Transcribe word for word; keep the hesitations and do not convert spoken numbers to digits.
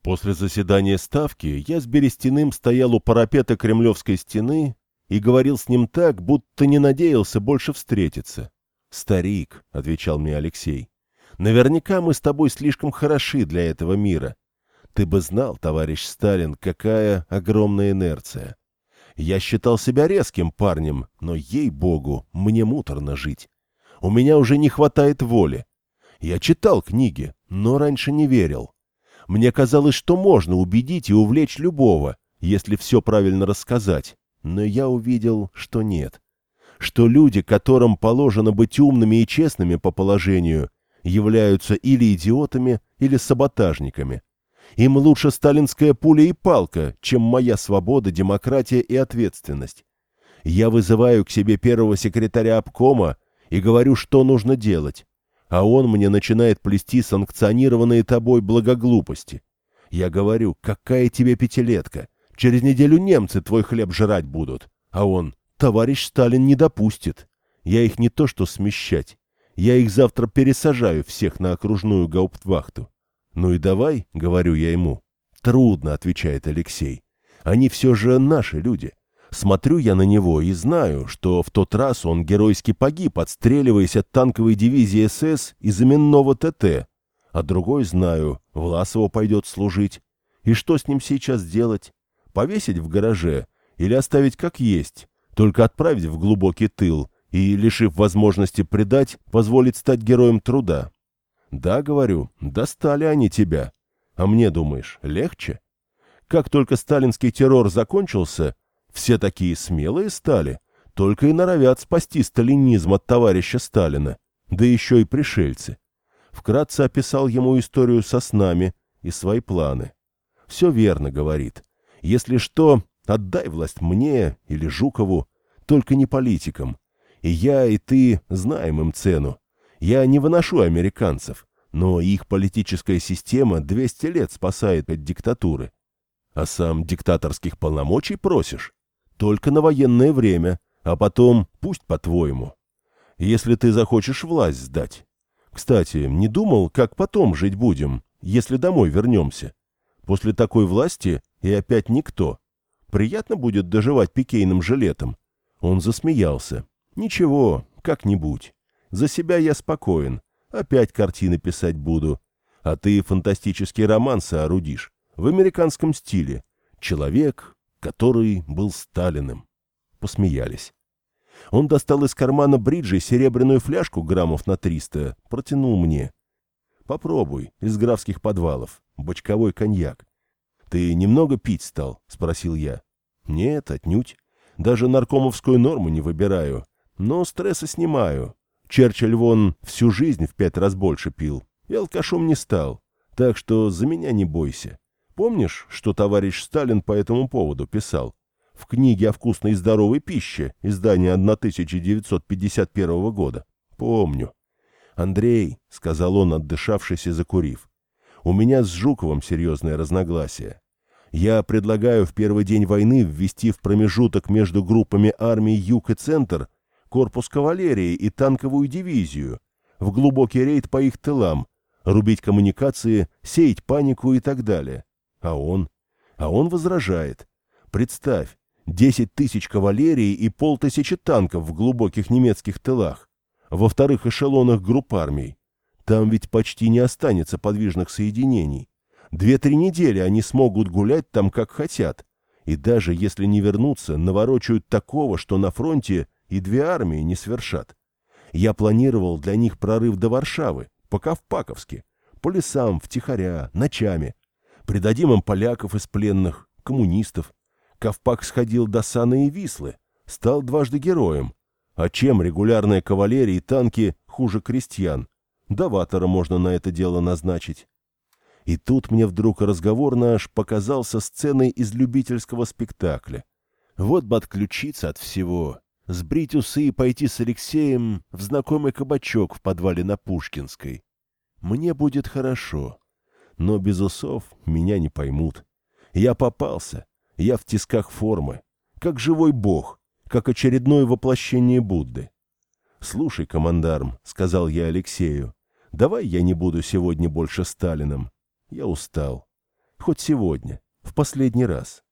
После заседания Ставки я с Берестяным стоял у парапета Кремлевской стены и говорил с ним так, будто не надеялся больше встретиться. «Старик», — отвечал мне Алексей, — «наверняка мы с тобой слишком хороши для этого мира. Ты бы знал, товарищ Сталин, какая огромная инерция. Я считал себя резким парнем, но, ей-богу, мне муторно жить. У меня уже не хватает воли. Я читал книги, но раньше не верил. Мне казалось, что можно убедить и увлечь любого, если все правильно рассказать, но я увидел, что нет. Что люди, которым положено быть умными и честными по положению, являются или идиотами, или саботажниками. Им лучше сталинская пуля и палка, чем моя свобода, демократия и ответственность. Я вызываю к себе первого секретаря обкома и говорю, что нужно делать, а он мне начинает плести санкционированные тобой благоглупости. Я говорю, какая тебе пятилетка, через неделю немцы твой хлеб жрать будут, а он... Товарищ Сталин не допустит. Я их не то что смещать. Я их завтра пересажаю всех на окружную гауптвахту. Ну и давай, говорю я ему. Трудно, отвечает Алексей. Они все же наши люди. Смотрю я на него и знаю, что в тот раз он геройски погиб, отстреливаясь от танковой дивизии СС из именного ТТ. А другой знаю, Власова пойдет служить. И что с ним сейчас делать? Повесить в гараже или оставить как есть? Только отправить в глубокий тыл и, лишив возможности предать, позволить стать героем труда. Да, говорю, достали они тебя. А мне, думаешь, легче? Как только сталинский террор закончился, все такие смелые стали, только и норовят спасти сталинизм от товарища Сталина, да еще и пришельцы. Вкратце описал ему историю со снами и свои планы. Все верно, говорит. Если что... Отдай власть мне или Жукову, только не политикам. И я, и ты знаем им цену. Я не выношу американцев, но их политическая система двести лет спасает от диктатуры. А сам диктаторских полномочий просишь? Только на военное время, а потом пусть по-твоему. Если ты захочешь власть сдать. Кстати, не думал, как потом жить будем, если домой вернемся? После такой власти и опять никто. Приятно будет доживать пикейным жилетом. Он засмеялся. Ничего, как-нибудь. За себя я спокоен. Опять картины писать буду. А ты фантастический роман соорудишь. В американском стиле. Человек, который был Сталиным. Посмеялись. Он достал из кармана бриджи серебряную фляжку граммов на триста. Протянул мне. Попробуй, из графских подвалов. Бочковой коньяк. «Ты немного пить стал?» — спросил я. «Нет, отнюдь. Даже наркомовскую норму не выбираю. Но стресса снимаю. Черчилль вон всю жизнь в пять раз больше пил. И алкашом не стал. Так что за меня не бойся. Помнишь, что товарищ Сталин по этому поводу писал? В книге о вкусной и здоровой пище, издание тысяча девятьсот пятьдесят первого года. Помню. Андрей, — сказал он, отдышавшись и закурив, — у меня с Жуковым серьезное разногласие. Я предлагаю в первый день войны ввести в промежуток между группами армий Юг и Центр корпус кавалерии и танковую дивизию, в глубокий рейд по их тылам, рубить коммуникации, сеять панику и так далее. А он? А он возражает. Представь, десять тысяч кавалерии и полтысячи танков в глубоких немецких тылах, во вторых эшелонах групп армий. Там ведь почти не останется подвижных соединений. Две-три недели они смогут гулять там как хотят. И даже если не вернутся, наворочают такого, что на фронте и две армии не свершат. Я планировал для них прорыв до Варшавы, по-кавпаковски, по лесам, втихаря, ночами. Придадим им поляков из пленных, коммунистов. Ковпак сходил до Сана и Вислы, стал дважды героем. А чем регулярная кавалерия и танки хуже крестьян? Даватора можно на это дело назначить. И тут мне вдруг разговор наш показался сценой из любительского спектакля. Вот бы отключиться от всего, сбрить усы и пойти с Алексеем в знакомый кабачок в подвале на Пушкинской. Мне будет хорошо, но без усов меня не поймут. Я попался, я в тисках формы, как живой бог, как очередное воплощение Будды. «Слушай, командарм», — сказал я Алексею, — «давай я не буду сегодня больше Сталиным. Я устал. Хоть сегодня, в последний раз.